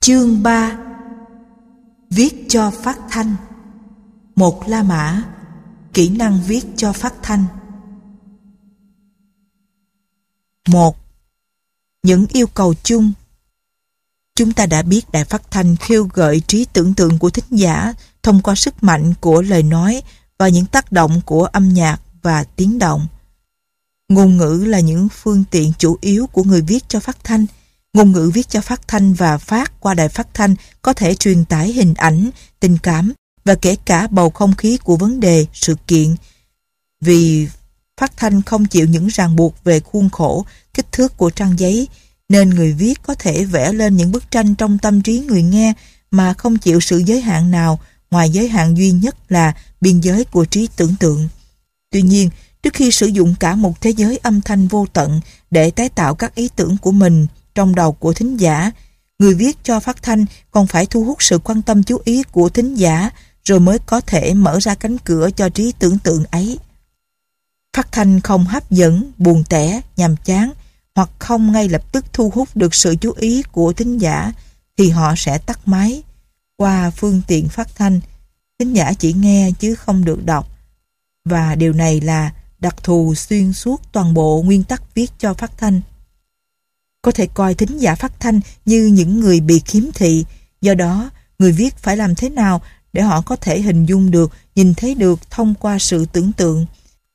Chương 3: Viết cho phát thanh. Một La Mã. Kỹ năng viết cho phát thanh. 1. Những yêu cầu chung. Chúng ta đã biết đài phát thanh khêu gợi trí tưởng tượng của thính giả thông qua sức mạnh của lời nói và những tác động của âm nhạc và tiếng động. Ngôn ngữ là những phương tiện chủ yếu của người viết cho phát thanh. Ngôn ngữ viết cho phát thanh và phát qua đài phát thanh có thể truyền tải hình ảnh, tình cảm và kể cả bầu không khí của vấn đề, sự kiện. Vì phát thanh không chịu những ràng buộc về khuôn khổ, kích thước của trang giấy, nên người viết có thể vẽ lên những bức tranh trong tâm trí người nghe mà không chịu sự giới hạn nào ngoài giới hạn duy nhất là biên giới của trí tưởng tượng. Tuy nhiên, trước khi sử dụng cả một thế giới âm thanh vô tận để tái tạo các ý tưởng của mình trong đầu của thính giả, người viết cho phát thanh còn phải thu hút sự quan tâm chú ý của thính giả rồi mới có thể mở ra cánh cửa cho trí tưởng tượng ấy. Phát thanh không hấp dẫn, buồn tẻ, nhàm chán hoặc không ngay lập tức thu hút được sự chú ý của thính giả thì họ sẽ tắt máy. Qua phương tiện phát thanh, thính giả chỉ nghe chứ không được đọc, và điều này là đặc thù xuyên suốt toàn bộ nguyên tắc viết cho phát thanh. Có thể coi thính giả phát thanh như những người bị khiếm thị, do đó người viết phải làm thế nào để họ có thể hình dung được, nhìn thấy được thông qua sự tưởng tượng.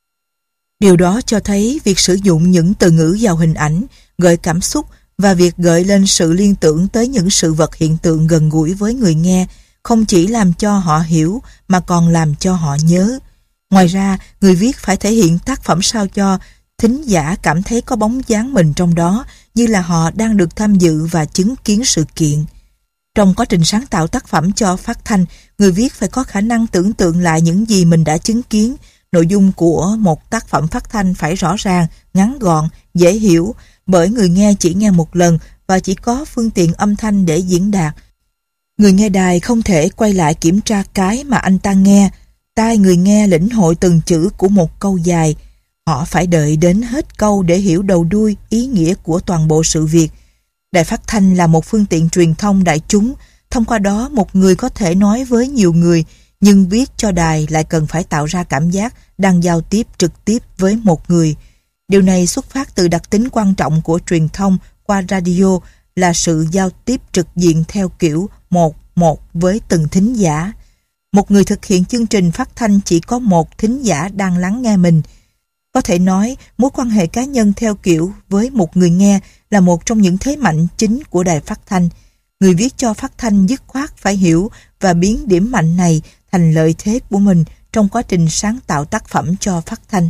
Điều đó cho thấy việc sử dụng những từ ngữ giàu hình ảnh, gợi cảm xúc và việc gợi lên sự liên tưởng tới những sự vật hiện tượng gần gũi với người nghe không chỉ làm cho họ hiểu mà còn làm cho họ nhớ. Ngoài ra, người viết phải thể hiện tác phẩm sao cho thính giả cảm thấy có bóng dáng mình trong đó, như là họ đang được tham dự và chứng kiến sự kiện. Trong quá trình sáng tạo tác phẩm cho phát thanh, người viết phải có khả năng tưởng tượng lại những gì mình đã chứng kiến. Nội dung của một tác phẩm phát thanh phải rõ ràng, ngắn gọn, dễ hiểu, bởi người nghe chỉ nghe một lần và chỉ có phương tiện âm thanh để diễn đạt. Người nghe đài không thể quay lại kiểm tra cái mà anh ta nghe. Tai người nghe lĩnh hội từng chữ của một câu dài. Họ phải đợi đến hết câu để hiểu đầu đuôi, ý nghĩa của toàn bộ sự việc. Đài phát thanh là một phương tiện truyền thông đại chúng. Thông qua đó, một người có thể nói với nhiều người, nhưng viết cho đài lại cần phải tạo ra cảm giác đang giao tiếp trực tiếp với một người. Điều này xuất phát từ đặc tính quan trọng của truyền thông qua radio là sự giao tiếp trực diện theo kiểu 1-1 với từng thính giả. Một người thực hiện chương trình phát thanh chỉ có một thính giả đang lắng nghe mình. Có thể nói, mối quan hệ cá nhân theo kiểu với một người nghe là một trong những thế mạnh chính của đài phát thanh. Người viết cho phát thanh dứt khoát phải hiểu và biến điểm mạnh này thành lợi thế của mình trong quá trình sáng tạo tác phẩm cho phát thanh.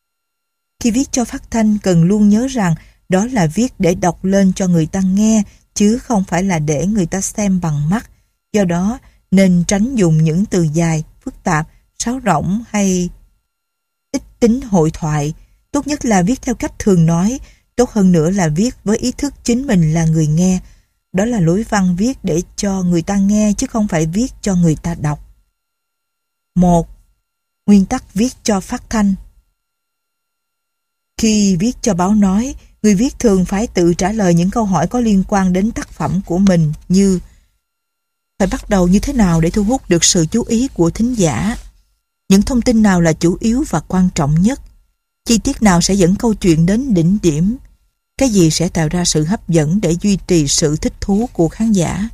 Khi viết cho phát thanh cần luôn nhớ rằng đó là viết để đọc lên cho người ta nghe, chứ không phải là để người ta xem bằng mắt. Do đó, nên tránh dùng những từ dài, phức tạp, sáo rỗng hay ít tính hội thoại. Tốt nhất là viết theo cách thường nói, tốt hơn nữa là viết với ý thức chính mình là người nghe. Đó là lối văn viết để cho người ta nghe chứ không phải viết cho người ta đọc. 1. Nguyên tắc viết cho phát thanh. Khi viết cho báo nói, người viết thường phải tự trả lời những câu hỏi có liên quan đến tác phẩm của mình, như phải bắt đầu như thế nào để thu hút được sự chú ý của thính giả? Những thông tin nào là chủ yếu và quan trọng nhất? Chi tiết nào sẽ dẫn câu chuyện đến đỉnh điểm? Cái gì sẽ tạo ra sự hấp dẫn để duy trì sự thích thú của khán giả?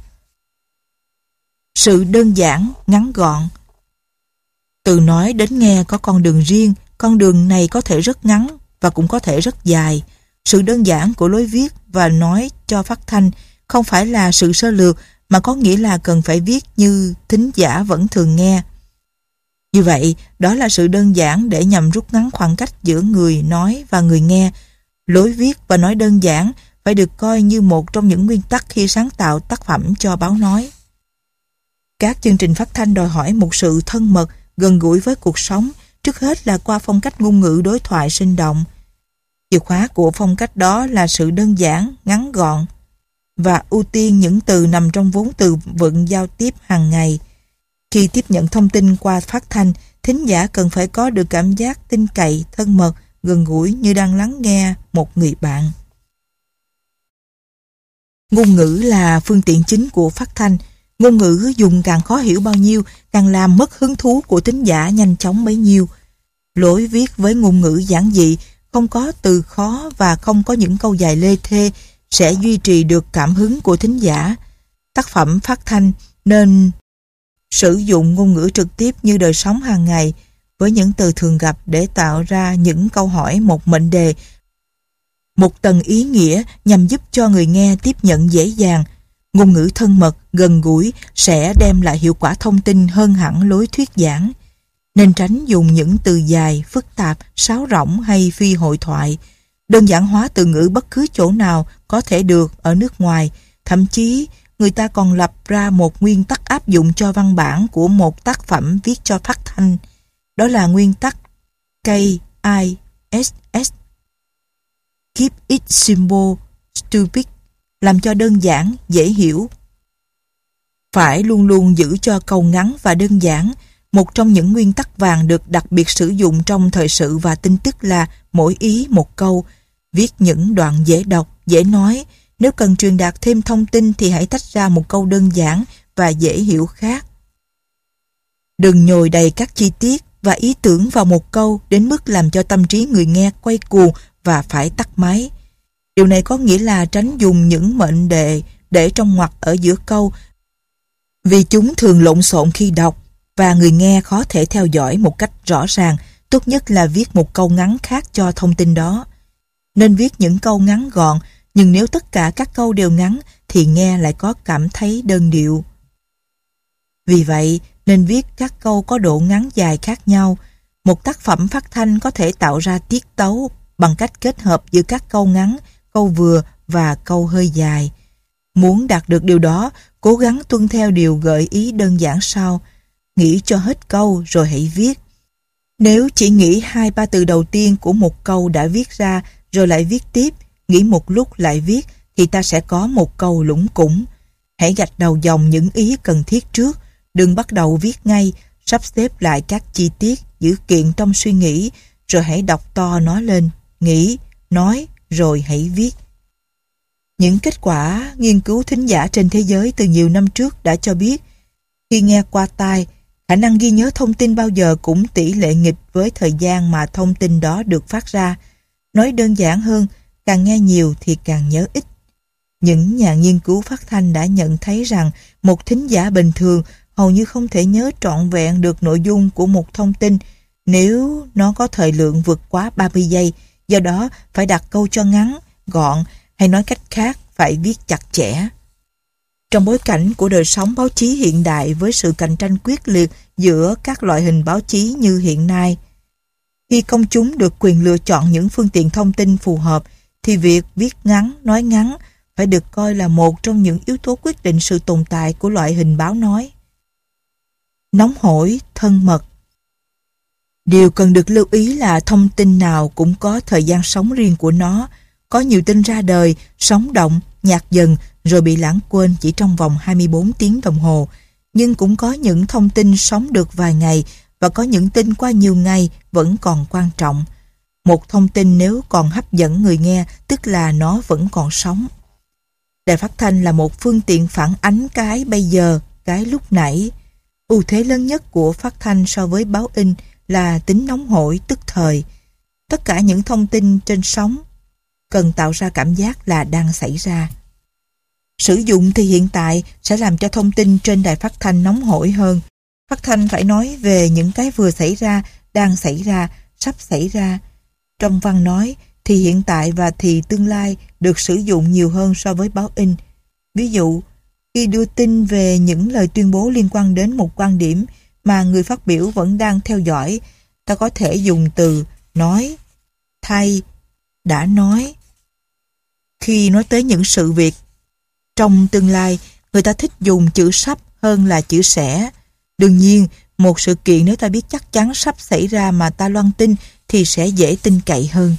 Sự đơn giản, ngắn gọn. Từ nói đến nghe có con đường riêng, con đường này có thể rất ngắn và cũng có thể rất dài. Sự đơn giản của lối viết và nói cho phát thanh không phải là sự sơ lược mà có nghĩa là cần phải viết như thính giả vẫn thường nghe. Như vậy, đó là sự đơn giản để nhằm rút ngắn khoảng cách giữa người nói và người nghe. Lối viết và nói đơn giản phải được coi như một trong những nguyên tắc khi sáng tạo tác phẩm cho báo nói. Các chương trình phát thanh đòi hỏi một sự thân mật, gần gũi với cuộc sống, trước hết là qua phong cách ngôn ngữ đối thoại sinh động. Chìa khóa của phong cách đó là sự đơn giản, ngắn gọn và ưu tiên những từ nằm trong vốn từ vựng giao tiếp hàng ngày. Khi tiếp nhận thông tin qua phát thanh, thính giả cần phải có được cảm giác tin cậy, thân mật, gần gũi như đang lắng nghe một người bạn. Ngôn ngữ là phương tiện chính của phát thanh. Ngôn ngữ dùng càng khó hiểu bao nhiêu, càng làm mất hứng thú của thính giả nhanh chóng bấy nhiêu. Lối viết với ngôn ngữ giản dị, không có từ khó và không có những câu dài lê thê sẽ duy trì được cảm hứng của thính giả. Tác phẩm phát thanh nên sử dụng ngôn ngữ trực tiếp như đời sống hàng ngày với những từ thường gặp để tạo ra những câu hỏi một mệnh đề, một tầng ý nghĩa nhằm giúp cho người nghe tiếp nhận dễ dàng. Ngôn ngữ thân mật, gần gũi sẽ đem lại hiệu quả thông tin hơn hẳn lối thuyết giảng. Nên tránh dùng những từ dài, phức tạp, sáo rỗng hay phi hội thoại. Đơn giản hóa từ ngữ bất cứ chỗ nào có thể được ở nước ngoài. Thậm chí, người ta còn lập ra một nguyên tắc áp dụng cho văn bản của một tác phẩm viết cho phát thanh. Đó là nguyên tắc KISS. Keep it simple, stupid. Làm cho đơn giản, dễ hiểu. Phải luôn luôn giữ cho câu ngắn và đơn giản. Một trong những nguyên tắc vàng được đặc biệt sử dụng trong thời sự và tin tức là mỗi ý một câu. Viết những đoạn dễ đọc, dễ nói. Nếu cần truyền đạt thêm thông tin thì hãy tách ra một câu đơn giản và dễ hiểu khác. Đừng nhồi đầy các chi tiết và ý tưởng vào một câu đến mức làm cho tâm trí người nghe quay cuồng và phải tắt máy. Điều này có nghĩa là tránh dùng những mệnh đề để trong ngoặc ở giữa câu, vì chúng thường lộn xộn khi đọc và người nghe khó thể theo dõi một cách rõ ràng. Tốt nhất là viết một câu ngắn khác cho thông tin đó. Nên viết những câu ngắn gọn, nhưng nếu tất cả các câu đều ngắn thì nghe lại có cảm thấy đơn điệu. Vì vậy, nên viết các câu có độ ngắn dài khác nhau. Một tác phẩm phát thanh có thể tạo ra tiết tấu bằng cách kết hợp giữa các câu ngắn, câu vừa và câu hơi dài. Muốn đạt được điều đó, cố gắng tuân theo điều gợi ý đơn giản sau. Nghĩ cho hết câu rồi hãy viết. Nếu chỉ nghĩ 2-3 từ đầu tiên của một câu đã viết ra rồi lại viết tiếp, nghĩ một lúc lại viết, thì ta sẽ có một câu lủng củng. Hãy gạch đầu dòng những ý cần thiết trước, đừng bắt đầu viết ngay, sắp xếp lại các chi tiết, dữ kiện trong suy nghĩ, rồi hãy đọc to nó lên, nghĩ, nói, rồi hãy viết. Những kết quả nghiên cứu thính giả trên thế giới từ nhiều năm trước đã cho biết, khi nghe qua tai, khả năng ghi nhớ thông tin bao giờ cũng tỷ lệ nghịch với thời gian mà thông tin đó được phát ra. Nói đơn giản hơn, càng nghe nhiều thì càng nhớ ít. Những nhà nghiên cứu phát thanh đã nhận thấy rằng một thính giả bình thường hầu như không thể nhớ trọn vẹn được nội dung của một thông tin nếu nó có thời lượng vượt quá 30 giây. Do đó, phải đặt câu cho ngắn, gọn, hay nói cách khác, phải viết chặt chẽ. Trong bối cảnh của đời sống báo chí hiện đại với sự cạnh tranh quyết liệt giữa các loại hình báo chí như hiện nay, khi công chúng được quyền lựa chọn những phương tiện thông tin phù hợp, thì việc viết ngắn, nói ngắn phải được coi là một trong những yếu tố quyết định sự tồn tại của loại hình báo nói. Nóng hổi, thân mật. Điều cần được lưu ý là thông tin nào cũng có thời gian sống riêng của nó. Có nhiều tin ra đời, sống động, nhạt dần rồi bị lãng quên chỉ trong vòng 24 tiếng đồng hồ. Nhưng cũng có những thông tin sống được vài ngày và có những tin qua nhiều ngày vẫn còn quan trọng. Một thông tin nếu còn hấp dẫn người nghe tức là nó vẫn còn sống. Đài phát thanh là một phương tiện phản ánh cái bây giờ, cái lúc nãy. Ưu thế lớn nhất của phát thanh so với báo in là tính nóng hổi tức thời. Tất cả những thông tin trên sóng cần tạo ra cảm giác là đang xảy ra. Sử dụng thì hiện tại sẽ làm cho thông tin trên đài phát thanh nóng hổi hơn. Phát thanh phải nói về những cái vừa xảy ra, đang xảy ra, sắp xảy ra. Trong văn nói thì hiện tại và thì tương lai được sử dụng nhiều hơn so với báo in. Ví dụ, khi đưa tin về những lời tuyên bố liên quan đến một quan điểm mà người phát biểu vẫn đang theo dõi, ta có thể dùng từ nói, thay, đã nói. Khi nói tới những sự việc trong tương lai, người ta thích dùng chữ sắp hơn là chữ sẽ. Đương nhiên, một sự kiện nếu ta biết chắc chắn sắp xảy ra mà ta loan tin thì sẽ dễ tin cậy hơn.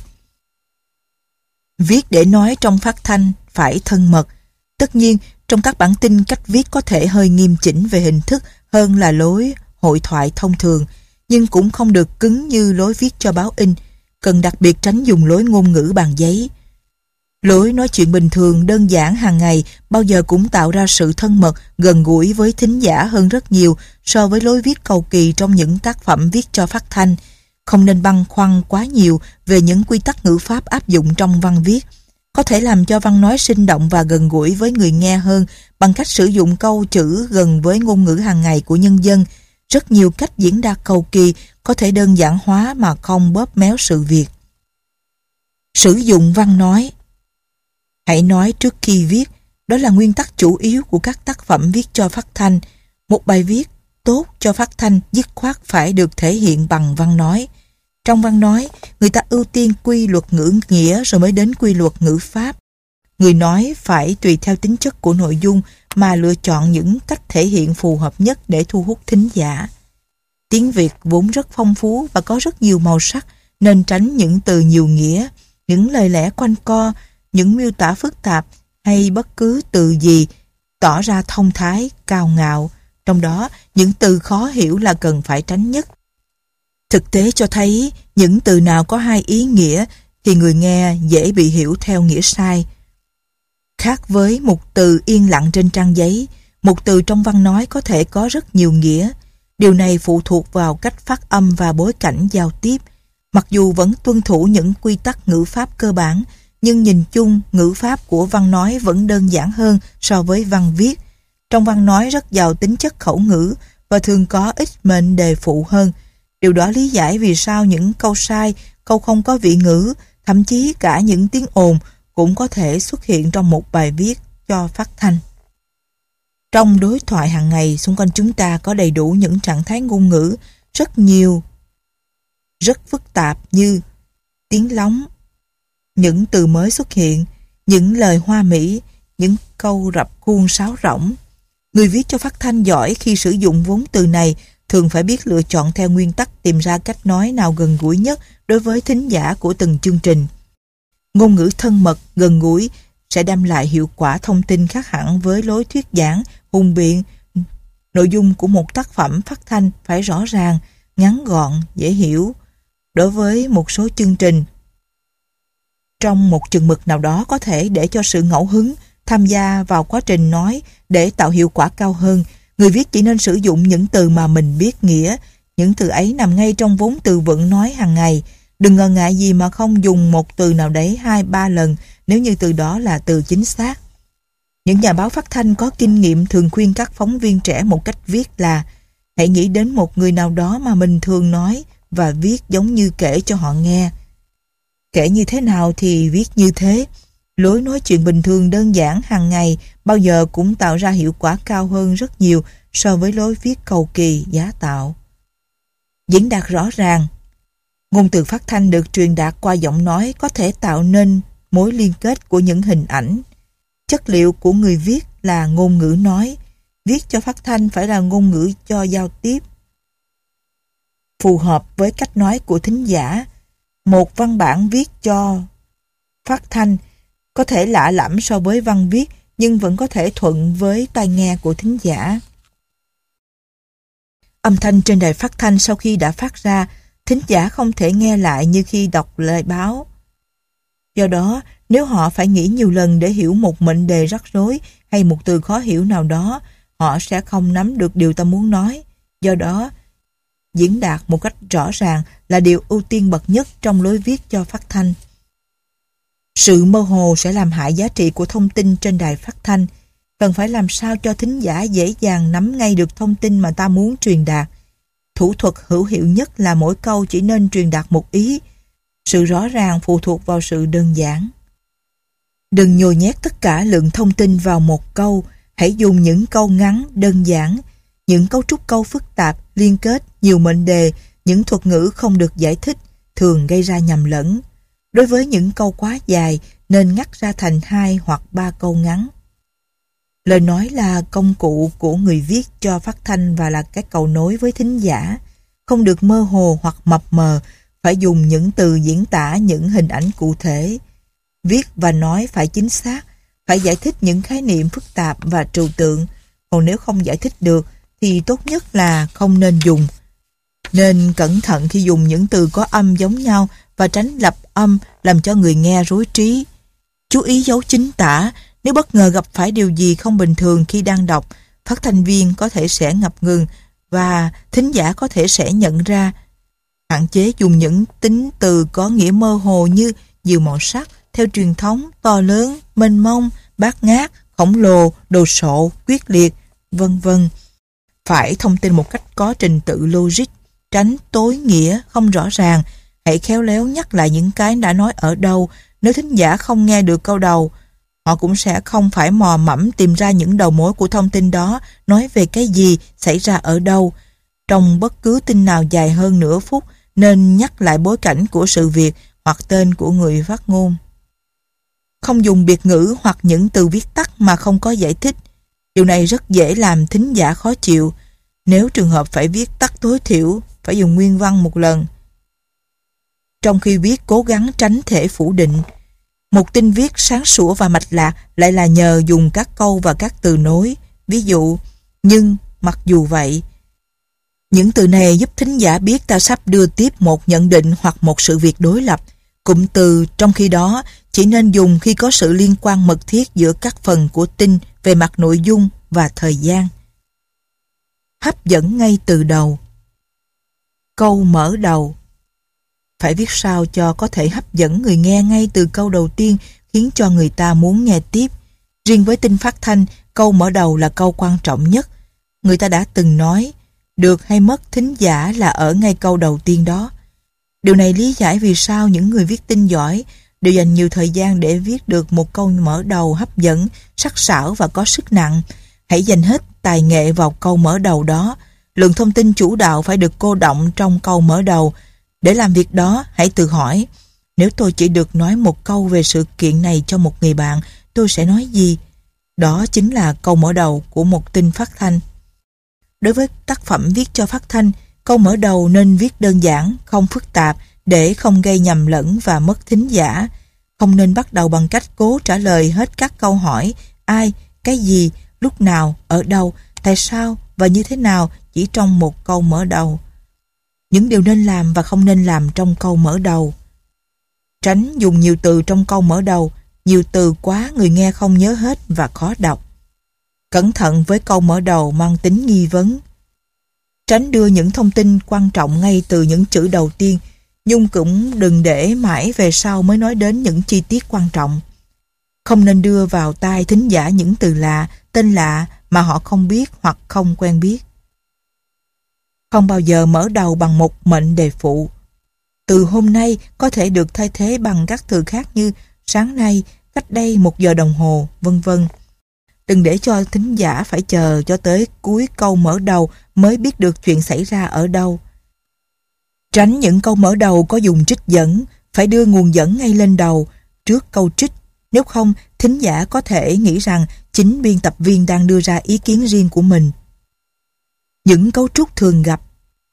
Viết để nói trong phát thanh phải thân mật. Tất nhiên, trong các bản tin cách viết có thể hơi nghiêm chỉnh về hình thức hơn là lối hội thoại thông thường, nhưng cũng không được cứng như lối viết cho báo in, cần đặc biệt tránh dùng lối ngôn ngữ bàn giấy. Lối nói chuyện bình thường, đơn giản hàng ngày bao giờ cũng tạo ra sự thân mật, gần gũi với thính giả hơn rất nhiều so với lối viết cầu kỳ trong những tác phẩm viết cho phát thanh. Không nên băn khoăn quá nhiều về những quy tắc ngữ pháp áp dụng trong văn viết. Có thể làm cho văn nói sinh động và gần gũi với người nghe hơn bằng cách sử dụng câu chữ gần với ngôn ngữ hàng ngày của nhân dân. Rất nhiều cách diễn đạt cầu kỳ có thể đơn giản hóa mà không bóp méo sự việc. Sử dụng văn nói. Hãy nói trước khi viết, đó là nguyên tắc chủ yếu của các tác phẩm viết cho phát thanh. Một bài viết tốt cho phát thanh dứt khoát phải được thể hiện bằng văn nói. Trong văn nói, người ta ưu tiên quy luật ngữ nghĩa rồi mới đến quy luật ngữ pháp. Người nói phải tùy theo tính chất của nội dung mà lựa chọn những cách thể hiện phù hợp nhất để thu hút thính giả. Tiếng Việt vốn rất phong phú và có rất nhiều màu sắc, nên tránh những từ nhiều nghĩa, những lời lẽ quanh co, những miêu tả phức tạp hay bất cứ từ gì tỏ ra thông thái, cao ngạo. Trong đó, những từ khó hiểu là cần phải tránh nhất. Thực tế cho thấy những từ nào có hai ý nghĩa thì người nghe dễ bị hiểu theo nghĩa sai. Khác với một từ yên lặng trên trang giấy, một từ trong văn nói có thể có rất nhiều nghĩa. Điều này phụ thuộc vào cách phát âm và bối cảnh giao tiếp. Mặc dù vẫn tuân thủ những quy tắc ngữ pháp cơ bản, nhưng nhìn chung ngữ pháp của văn nói vẫn đơn giản hơn so với văn viết. Trong văn nói rất giàu tính chất khẩu ngữ và thường có ít mệnh đề phụ hơn. Điều đó lý giải vì sao những câu sai, câu không có vị ngữ, thậm chí cả những tiếng ồn cũng có thể xuất hiện trong một bài viết cho phát thanh. Trong đối thoại hàng ngày xung quanh chúng ta có đầy đủ những trạng thái ngôn ngữ rất nhiều, rất phức tạp như tiếng lóng, những từ mới xuất hiện, những lời hoa mỹ, những câu rập khuôn sáo rỗng. Người viết cho phát thanh giỏi khi sử dụng vốn từ này thường phải biết lựa chọn theo nguyên tắc tìm ra cách nói nào gần gũi nhất đối với thính giả của từng chương trình. Ngôn ngữ thân mật, gần gũi sẽ đem lại hiệu quả thông tin khác hẳn với lối thuyết giảng, hùng biện. Nội dung của một tác phẩm phát thanh phải rõ ràng, ngắn gọn, dễ hiểu. Đối với một số chương trình, trong một chừng mực nào đó có thể để cho sự ngẫu hứng tham gia vào quá trình nói để tạo hiệu quả cao hơn. Người viết chỉ nên sử dụng những từ mà mình biết nghĩa. Những từ ấy nằm ngay trong vốn từ vựng nói hàng ngày. Đừng ngần ngại gì mà không dùng một từ nào đấy 2-3 lần nếu như từ đó là từ chính xác. Những nhà báo phát thanh có kinh nghiệm thường khuyên các phóng viên trẻ một cách viết là: hãy nghĩ đến một người nào đó mà mình thường nói và viết giống như kể cho họ nghe. Kể như thế nào thì viết như thế. Lối nói chuyện bình thường đơn giản hàng ngày bao giờ cũng tạo ra hiệu quả cao hơn rất nhiều so với lối viết cầu kỳ, giả tạo. Diễn đạt rõ ràng. Ngôn từ phát thanh được truyền đạt qua giọng nói có thể tạo nên mối liên kết của những hình ảnh. Chất liệu của người viết là ngôn ngữ nói. Viết cho phát thanh phải là ngôn ngữ cho giao tiếp, phù hợp với cách nói của thính giả. Một văn bản viết cho phát thanh có thể lạ lẫm so với văn viết nhưng vẫn có thể thuận với tai nghe của thính giả. Âm thanh trên đài phát thanh sau khi đã phát ra, thính giả không thể nghe lại như khi đọc lời báo. Do đó, nếu họ phải nghĩ nhiều lần để hiểu một mệnh đề rắc rối hay một từ khó hiểu nào đó, họ sẽ không nắm được điều ta muốn nói. Do đó, diễn đạt một cách rõ ràng là điều ưu tiên bậc nhất trong lối viết cho phát thanh. Sự mơ hồ sẽ làm hại giá trị của thông tin trên đài phát thanh. Cần phải làm sao cho thính giả dễ dàng nắm ngay được thông tin mà ta muốn truyền đạt. Thủ thuật hữu hiệu nhất là mỗi câu chỉ nên truyền đạt một ý. Sự rõ ràng phụ thuộc vào sự đơn giản. Đừng nhồi nhét tất cả lượng thông tin vào một câu. Hãy dùng những câu ngắn, đơn giản. Những cấu trúc câu phức tạp, liên kết, nhiều mệnh đề, những thuật ngữ không được giải thích thường gây ra nhầm lẫn. Đối với những câu quá dài nên ngắt ra thành 2 hoặc 3 câu ngắn. Lời nói là công cụ của người viết cho phát thanh và là cái cầu nối với thính giả. Không được mơ hồ hoặc mập mờ, phải dùng những từ diễn tả những hình ảnh cụ thể. Viết và nói phải chính xác, phải giải thích những khái niệm phức tạp và trừu tượng. Còn nếu không giải thích được thì tốt nhất là không nên dùng. Nên cẩn thận khi dùng những từ có âm giống nhau và tránh lặp âm làm cho người nghe rối trí. Chú ý dấu chính tả. Nếu bất ngờ gặp phải điều gì không bình thường khi đang đọc, phát thanh viên có thể sẽ ngập ngừng và thính giả có thể sẽ nhận ra. Hạn chế dùng những tính từ có nghĩa mơ hồ như nhiều màu sắc, theo truyền thống, to lớn, mênh mông, bát ngát, khổng lồ, đồ sộ, quyết liệt, vân vân. Phải thông tin một cách có trình tự logic, tránh tối nghĩa, không rõ ràng. Hãy khéo léo nhắc lại những cái đã nói ở đâu. Nếu thính giả không nghe được câu đầu, họ cũng sẽ không phải mò mẫm tìm ra những đầu mối của thông tin đó nói về cái gì, xảy ra ở đâu. Trong bất cứ tin nào dài hơn nửa phút, nên nhắc lại bối cảnh của sự việc hoặc tên của người phát ngôn. Không dùng biệt ngữ hoặc những từ viết tắt mà không có giải thích. Điều này rất dễ làm thính giả khó chịu. Nếu trường hợp phải viết tắt tối thiểu, phải dùng nguyên văn một lần. Trong khi viết cố gắng tránh thể phủ định. Một tin viết sáng sủa và mạch lạc lại là nhờ dùng các câu và các từ nối. Ví dụ, nhưng, mặc dù vậy. Những từ này giúp thính giả biết ta sắp đưa tiếp một nhận định hoặc một sự việc đối lập. Cụm từ trong khi đó chỉ nên dùng khi có sự liên quan mật thiết giữa các phần của tin về mặt nội dung và thời gian. Hấp dẫn ngay từ đầu. Câu mở đầu. Phải viết sao cho có thể hấp dẫn người nghe ngay từ câu đầu tiên, khiến cho người ta muốn nghe tiếp. Riêng với tin phát thanh, câu mở đầu là câu quan trọng nhất. Người ta đã từng nói, được hay mất thính giả là ở ngay câu đầu tiên đó. Điều này lý giải vì sao những người viết tin giỏi đều dành nhiều thời gian để viết được một câu mở đầu hấp dẫn, sắc sảo và có sức nặng. Hãy dành hết tài nghệ vào câu mở đầu đó. Lượng thông tin chủ đạo phải được cô đọng trong câu mở đầu. Để làm việc đó, hãy tự hỏi, nếu tôi chỉ được nói một câu về sự kiện này cho một người bạn, tôi sẽ nói gì? Đó chính là câu mở đầu của một tin phát thanh. Đối với tác phẩm viết cho phát thanh, câu mở đầu nên viết đơn giản, không phức tạp để không gây nhầm lẫn và mất thính giả. Không nên bắt đầu bằng cách cố trả lời hết các câu hỏi ai, cái gì, lúc nào, ở đâu, tại sao và như thế nào chỉ trong một câu mở đầu. Những điều nên làm và không nên làm trong câu mở đầu. Tránh dùng nhiều từ trong câu mở đầu, nhiều từ quá người nghe không nhớ hết và khó đọc. Cẩn thận với câu mở đầu mang tính nghi vấn. Tránh đưa những thông tin quan trọng ngay từ những chữ đầu tiên, nhưng cũng đừng để mãi về sau mới nói đến những chi tiết quan trọng. Không nên đưa vào tai thính giả những từ lạ, tên lạ mà họ không biết hoặc không quen biết. Không bao giờ mở đầu bằng một mệnh đề phụ. Từ hôm nay có thể được thay thế bằng các từ khác như sáng nay, cách đây 1 giờ đồng hồ, vân vân. Đừng để cho thính giả phải chờ cho tới cuối câu mở đầu mới biết được chuyện xảy ra ở đâu. Tránh những câu mở đầu có dùng trích dẫn, phải đưa nguồn dẫn ngay lên đầu, trước câu trích. Nếu không, thính giả có thể nghĩ rằng chính biên tập viên đang đưa ra ý kiến riêng của mình. Những cấu trúc thường gặp.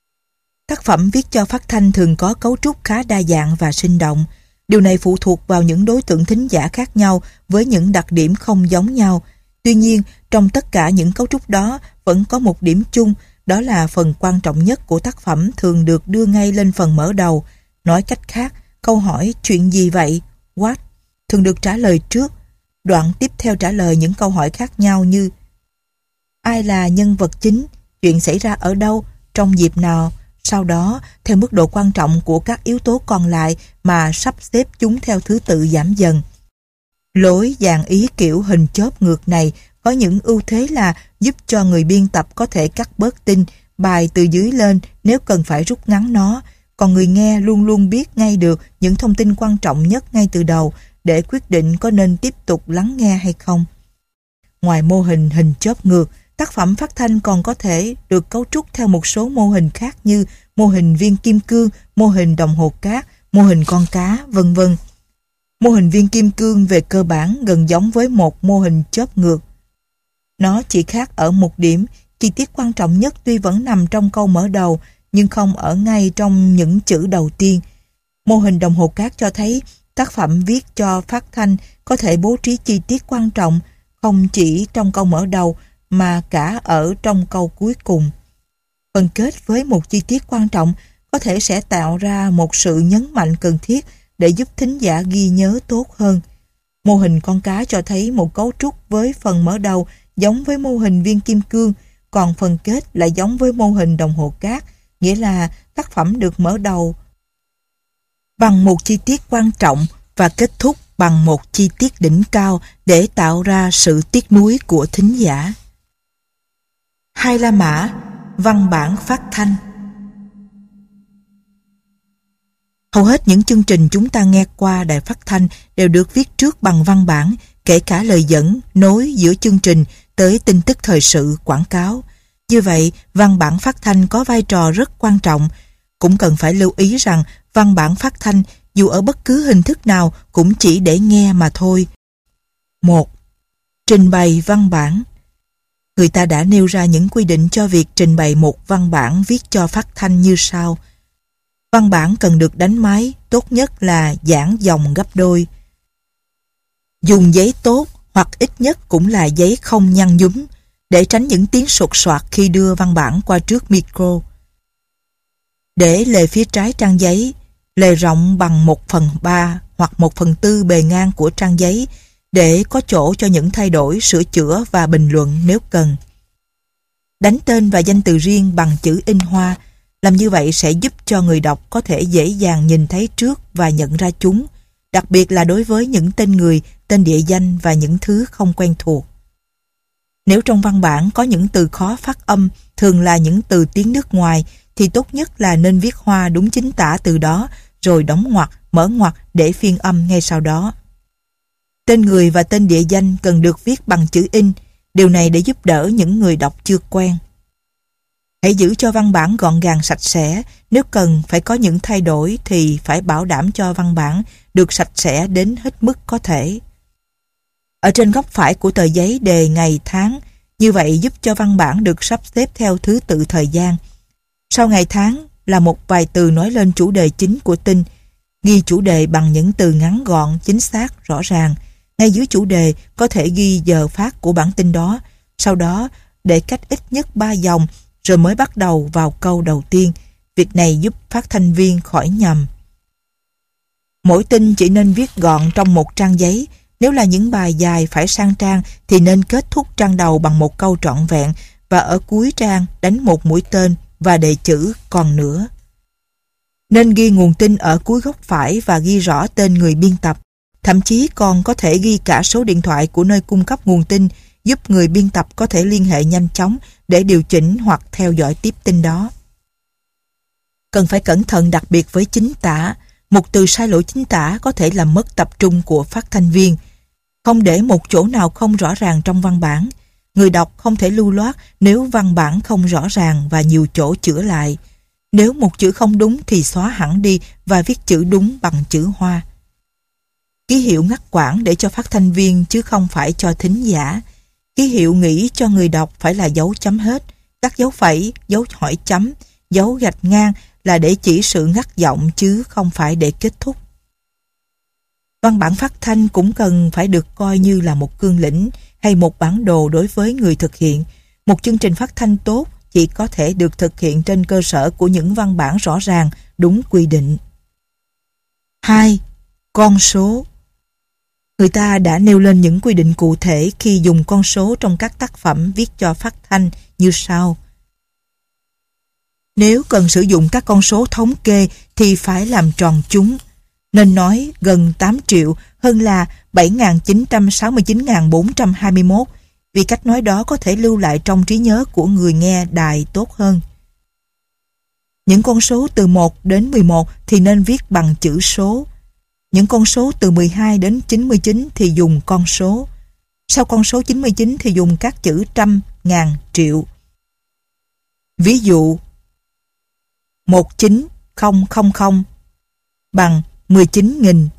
Tác phẩm viết cho phát thanh thường có cấu trúc khá đa dạng và sinh động. Điều này phụ thuộc vào những đối tượng thính giả khác nhau với những đặc điểm không giống nhau. Tuy nhiên, trong tất cả những cấu trúc đó vẫn có một điểm chung, đó là phần quan trọng nhất của tác phẩm thường được đưa ngay lên phần mở đầu. Nói cách khác, câu hỏi chuyện gì vậy? What? Thường được trả lời trước. Đoạn tiếp theo trả lời những câu hỏi khác nhau như ai là nhân vật chính? Chuyện xảy ra ở đâu? Trong dịp nào? Sau đó, theo mức độ quan trọng của các yếu tố còn lại mà sắp xếp chúng theo thứ tự giảm dần. Lối dàn ý kiểu hình chớp ngược này có những ưu thế là giúp cho người biên tập có thể cắt bớt tin, bài từ dưới lên nếu cần phải rút ngắn nó, còn người nghe luôn luôn biết ngay được những thông tin quan trọng nhất ngay từ đầu để quyết định có nên tiếp tục lắng nghe hay không. Ngoài mô hình hình chớp ngược, tác phẩm phát thanh còn có thể được cấu trúc theo một số mô hình khác như mô hình viên kim cương, mô hình đồng hồ cát, mô hình con cá, vân vân. Mô hình viên kim cương về cơ bản gần giống với một mô hình chớp ngược. Nó chỉ khác ở một điểm, chi tiết quan trọng nhất tuy vẫn nằm trong câu mở đầu, nhưng không ở ngay trong những chữ đầu tiên. Mô hình đồng hồ cát cho thấy tác phẩm viết cho phát thanh có thể bố trí chi tiết quan trọng không chỉ trong câu mở đầu mà cả ở trong câu cuối cùng. Phần kết với một chi tiết quan trọng có thể sẽ tạo ra một sự nhấn mạnh cần thiết để giúp thính giả ghi nhớ tốt hơn. Mô hình con cá cho thấy một cấu trúc với phần mở đầu giống với mô hình viên kim cương, còn phần kết lại giống với mô hình đồng hồ cát, nghĩa là tác phẩm được mở đầu bằng một chi tiết quan trọng và kết thúc bằng một chi tiết đỉnh cao để tạo ra sự tiếc nuối của thính giả. Hai La Mã, văn bản phát thanh. Hầu hết những chương trình chúng ta nghe qua đài phát thanh đều được viết trước bằng văn bản, kể cả lời dẫn, nối giữa chương trình tới tin tức thời sự, quảng cáo. Như vậy, văn bản phát thanh có vai trò rất quan trọng. Cũng cần phải lưu ý rằng văn bản phát thanh dù ở bất cứ hình thức nào cũng chỉ để nghe mà thôi. 1. Trình bày văn bản. Người ta đã nêu ra những quy định cho việc trình bày một văn bản viết cho phát thanh như sau. Văn bản cần được đánh máy, tốt nhất là giãn dòng gấp đôi. Dùng giấy tốt hoặc ít nhất cũng là giấy không nhăn nhúm để tránh những tiếng sột soạt khi đưa văn bản qua trước micro. Để lề phía trái trang giấy, lề rộng bằng 1/3 hoặc 1/4 bề ngang của trang giấy để có chỗ cho những thay đổi, sửa chữa và bình luận nếu cần. Đánh tên và danh từ riêng bằng chữ in hoa. Làm như vậy sẽ giúp cho người đọc có thể dễ dàng nhìn thấy trước và nhận ra chúng, đặc biệt là đối với những tên người, tên địa danh và những thứ không quen thuộc. Nếu trong văn bản có những từ khó phát âm, thường là những từ tiếng nước ngoài, thì tốt nhất là nên viết hoa đúng chính tả từ đó, rồi đóng ngoặc, mở ngoặc để phiên âm ngay sau đó. Tên người và tên địa danh cần được viết bằng chữ in, điều này để giúp đỡ những người đọc chưa quen. Hãy giữ cho văn bản gọn gàng sạch sẽ, nếu cần phải có những thay đổi thì phải bảo đảm cho văn bản được sạch sẽ đến hết mức có thể. Ở trên góc phải của tờ giấy đề ngày tháng, như vậy giúp cho văn bản được sắp xếp theo thứ tự thời gian. Sau ngày tháng là một vài từ nói lên chủ đề chính của tin, ghi chủ đề bằng những từ ngắn gọn, chính xác, rõ ràng. Ngay dưới chủ đề có thể ghi giờ phát của bản tin đó, sau đó để cách ít nhất 3 dòng rồi mới bắt đầu vào câu đầu tiên. Việc này giúp phát thanh viên khỏi nhầm. Mỗi tin chỉ nên viết gọn trong một trang giấy. Nếu là những bài dài phải sang trang thì nên kết thúc trang đầu bằng một câu trọn vẹn và ở cuối trang đánh một mũi tên và đề chữ còn nữa. Nên ghi nguồn tin ở cuối góc phải và ghi rõ tên người biên tập. Thậm chí còn có thể ghi cả số điện thoại của nơi cung cấp nguồn tin, giúp người biên tập có thể liên hệ nhanh chóng để điều chỉnh hoặc theo dõi tiếp tin đó. Cần phải cẩn thận đặc biệt với chính tả. Một từ sai lỗi chính tả có thể làm mất tập trung của phát thanh viên. Không để một chỗ nào không rõ ràng trong văn bản. Người đọc không thể lưu loát nếu văn bản không rõ ràng và nhiều chỗ chữa lại. Nếu một chữ không đúng thì xóa hẳn đi và viết chữ đúng bằng chữ hoa. Ký hiệu ngắt quãng để cho phát thanh viên chứ không phải cho thính giả. Ký hiệu nghĩ cho người đọc phải là dấu chấm hết, các dấu phẩy, dấu hỏi chấm, dấu gạch ngang là để chỉ sự ngắt giọng chứ không phải để kết thúc. Văn bản phát thanh cũng cần phải được coi như là một cương lĩnh hay một bản đồ đối với người thực hiện. Một chương trình phát thanh tốt chỉ có thể được thực hiện trên cơ sở của những văn bản rõ ràng, đúng quy định. 2. Con số. Người ta đã nêu lên những quy định cụ thể khi dùng con số trong các tác phẩm viết cho phát thanh như sau. Nếu cần sử dụng các con số thống kê thì phải làm tròn chúng. Nên nói gần 8 triệu hơn là 7.969.421, vì cách nói đó có thể lưu lại trong trí nhớ của người nghe đài tốt hơn. Những con số từ 1 đến 11 thì nên viết bằng chữ số. Những con số từ 12 đến 99 thì dùng con số. Sau con số 99 thì dùng các chữ trăm, ngàn, triệu. Ví dụ 19000 bằng 19.000.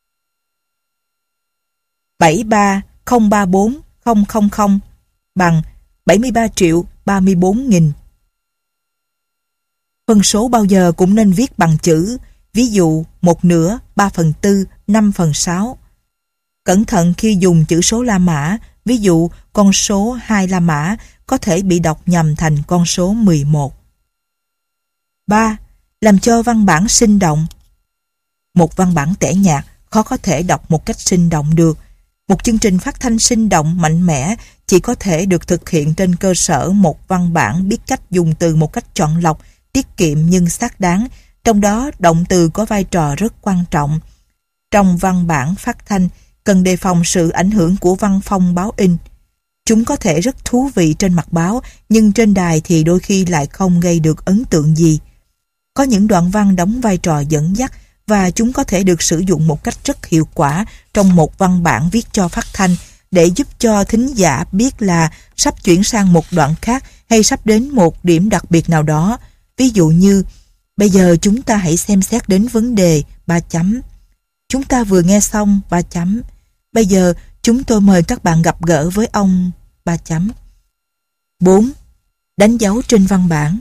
73034.000 bằng 73.034.000. Phân số bao giờ cũng nên viết bằng chữ, ví dụ 1/2, 3/4, 5/6. Cẩn thận khi dùng chữ số La Mã, ví dụ con số 2 La Mã có thể bị đọc nhầm thành con số 11. 3. Làm cho văn bản sinh động. Một văn bản tẻ nhạt khó có thể đọc một cách sinh động được. Một chương trình phát thanh sinh động, mạnh mẽ chỉ có thể được thực hiện trên cơ sở một văn bản biết cách dùng từ một cách chọn lọc, tiết kiệm nhưng xác đáng, trong đó động từ có vai trò rất quan trọng. Trong văn bản phát thanh, cần đề phòng sự ảnh hưởng của văn phong báo in. Chúng có thể rất thú vị trên mặt báo, nhưng trên đài thì đôi khi lại không gây được ấn tượng gì. Có những đoạn văn đóng vai trò dẫn dắt, và chúng có thể được sử dụng một cách rất hiệu quả trong một văn bản viết cho phát thanh để giúp cho thính giả biết là sắp chuyển sang một đoạn khác hay sắp đến một điểm đặc biệt nào đó. Ví dụ như, bây giờ chúng ta hãy xem xét đến vấn đề, ba chấm. Chúng ta vừa nghe xong, ba chấm. Bây giờ chúng tôi mời các bạn gặp gỡ với ông, ba chấm. 4. Đánh dấu trên văn bản.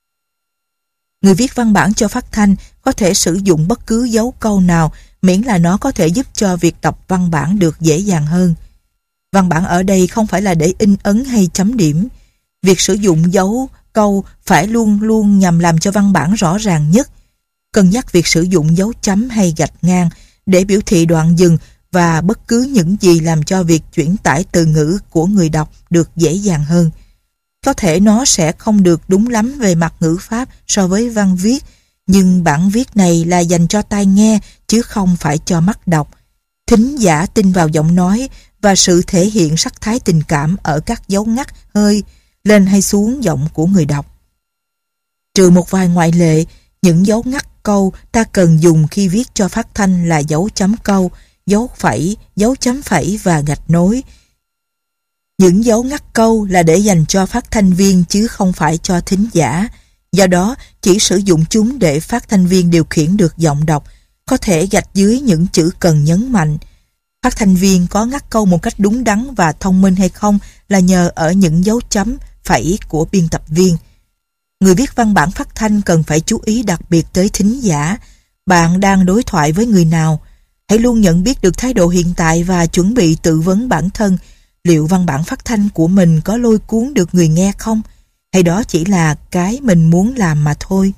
Người viết văn bản cho phát thanh có thể sử dụng bất cứ dấu câu nào miễn là nó có thể giúp cho việc đọc văn bản được dễ dàng hơn. Văn bản ở đây không phải là để in ấn hay chấm điểm. Việc sử dụng dấu câu phải luôn luôn nhằm làm cho văn bản rõ ràng nhất. Cân nhắc việc sử dụng dấu chấm hay gạch ngang để biểu thị đoạn dừng và bất cứ những gì làm cho việc chuyển tải từ ngữ của người đọc được dễ dàng hơn. Có thể nó sẽ không được đúng lắm về mặt ngữ pháp so với văn viết, nhưng bản viết này là dành cho tai nghe chứ không phải cho mắt đọc. Thính giả tin vào giọng nói và sự thể hiện sắc thái tình cảm ở các dấu ngắt hơi lên hay xuống giọng của người đọc. Trừ một vài ngoại lệ, những dấu ngắt câu ta cần dùng khi viết cho phát thanh là dấu chấm câu, dấu phẩy, dấu chấm phẩy và gạch nối. Những dấu ngắt câu là để dành cho phát thanh viên chứ không phải cho thính giả. Do đó, chỉ sử dụng chúng để phát thanh viên điều khiển được giọng đọc, có thể gạch dưới những chữ cần nhấn mạnh. Phát thanh viên có ngắt câu một cách đúng đắn và thông minh hay không là nhờ ở những dấu chấm, phẩy của biên tập viên. Người viết văn bản phát thanh cần phải chú ý đặc biệt tới thính giả. Bạn đang đối thoại với người nào? Hãy luôn nhận biết được thái độ hiện tại và chuẩn bị tự vấn bản thân. Liệu văn bản phát thanh của mình có lôi cuốn được người nghe không? Hay đó chỉ là cái mình muốn làm mà thôi?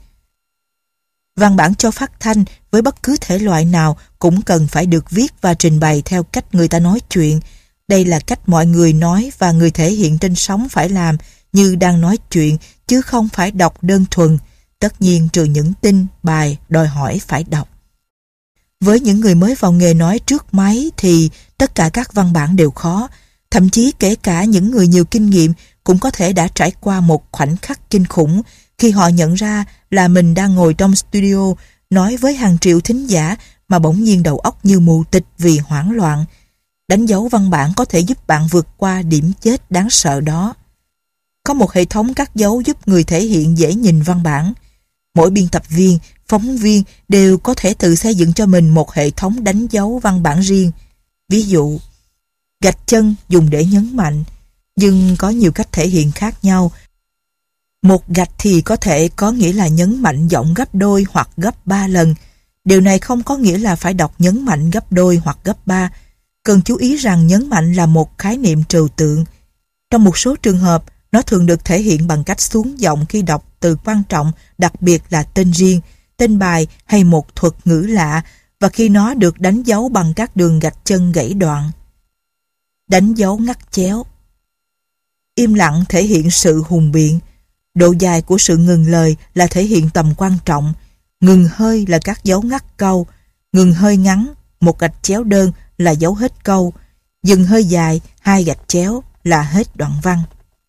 Văn bản cho phát thanh với bất cứ thể loại nào cũng cần phải được viết và trình bày theo cách người ta nói chuyện. Đây là cách mọi người nói và người thể hiện trên sóng phải làm như đang nói chuyện chứ không phải đọc đơn thuần. Tất nhiên trừ những tin, bài đòi hỏi phải đọc. Với những người mới vào nghề nói trước máy thì tất cả các văn bản đều khó. Thậm chí kể cả những người nhiều kinh nghiệm cũng có thể đã trải qua một khoảnh khắc kinh khủng khi họ nhận ra là mình đang ngồi trong studio nói với hàng triệu thính giả mà bỗng nhiên đầu óc như mù tịt vì hoảng loạn. Đánh dấu văn bản có thể giúp bạn vượt qua điểm chết đáng sợ đó. Có một hệ thống các dấu giúp người thể hiện dễ nhìn văn bản. Mỗi biên tập viên, phóng viên đều có thể tự xây dựng cho mình một hệ thống đánh dấu văn bản riêng. Ví dụ, gạch chân dùng để nhấn mạnh, nhưng có nhiều cách thể hiện khác nhau. Một gạch thì có thể có nghĩa là nhấn mạnh giọng gấp đôi hoặc gấp 3 lần. Điều này không có nghĩa là phải đọc nhấn mạnh gấp đôi hoặc gấp 3. Cần chú ý rằng nhấn mạnh là một khái niệm trừu tượng. Trong một số trường hợp, nó thường được thể hiện bằng cách xuống giọng khi đọc từ quan trọng, đặc biệt là tên riêng, tên bài hay một thuật ngữ lạ, và khi nó được đánh dấu bằng các đường gạch chân gãy đoạn. Đánh dấu ngắt chéo. Im lặng thể hiện sự hùng biện. Độ dài của sự ngừng lời là thể hiện tầm quan trọng. Ngừng hơi là các dấu ngắt câu. Ngừng hơi ngắn, một gạch chéo đơn là dấu hết câu. Dừng hơi dài, 2 gạch chéo là hết đoạn văn.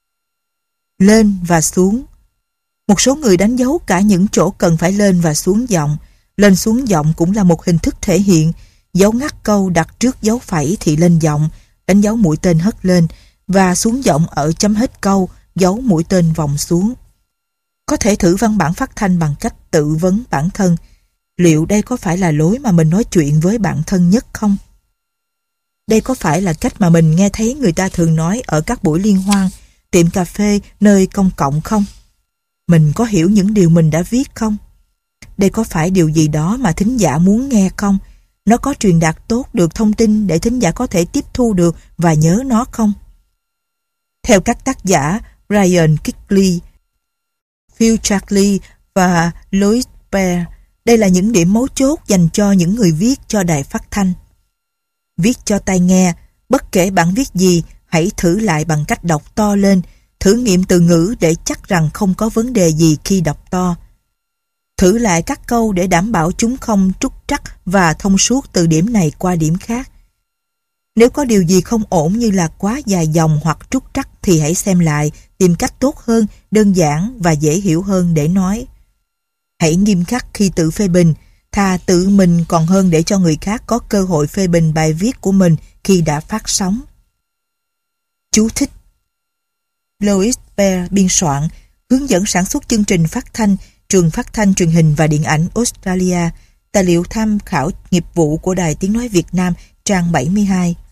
Lên và xuống. Một số người đánh dấu cả những chỗ cần phải lên và xuống giọng. Lên xuống giọng cũng là một hình thức thể hiện. Dấu ngắt câu đặt trước dấu phẩy thì lên giọng, đánh dấu mũi tên hất lên, và xuống giọng ở chấm hết câu, dấu mũi tên vòng xuống. Có thể thử văn bản phát thanh bằng cách tự vấn bản thân. Liệu đây có phải là lối mà mình nói chuyện với bản thân nhất không? Đây có phải là cách mà mình nghe thấy người ta thường nói ở các buổi liên hoan, tiệm cà phê, nơi công cộng không? Mình có hiểu những điều mình đã viết không? Đây có phải điều gì đó mà thính giả muốn nghe không? Nó có truyền đạt tốt được thông tin để thính giả có thể tiếp thu được và nhớ nó không? Theo các tác giả Ryan Kickley, Phil Charlie và Louis Baer, đây là những điểm mấu chốt dành cho những người viết cho đài phát thanh. Viết cho tai nghe, Bất kể bạn viết gì, hãy thử lại bằng cách đọc to lên, thử nghiệm từ ngữ để chắc rằng không có vấn đề gì khi đọc to. Thử lại các câu để đảm bảo chúng không trúc trắc và thông suốt từ điểm này qua điểm khác. Nếu có điều gì không ổn như là quá dài dòng hoặc trúc trắc thì hãy xem lại, tìm cách tốt hơn, đơn giản và dễ hiểu hơn để nói. Hãy nghiêm khắc khi tự phê bình, thà tự mình còn hơn để cho người khác có cơ hội phê bình bài viết của mình khi đã phát sóng. Chú thích: Louis Baer biên soạn, hướng dẫn sản xuất chương trình phát thanh, Trường Phát thanh Truyền hình và Điện ảnh Australia. Tài liệu tham khảo nghiệp vụ của Đài Tiếng nói Việt Nam, trang 72.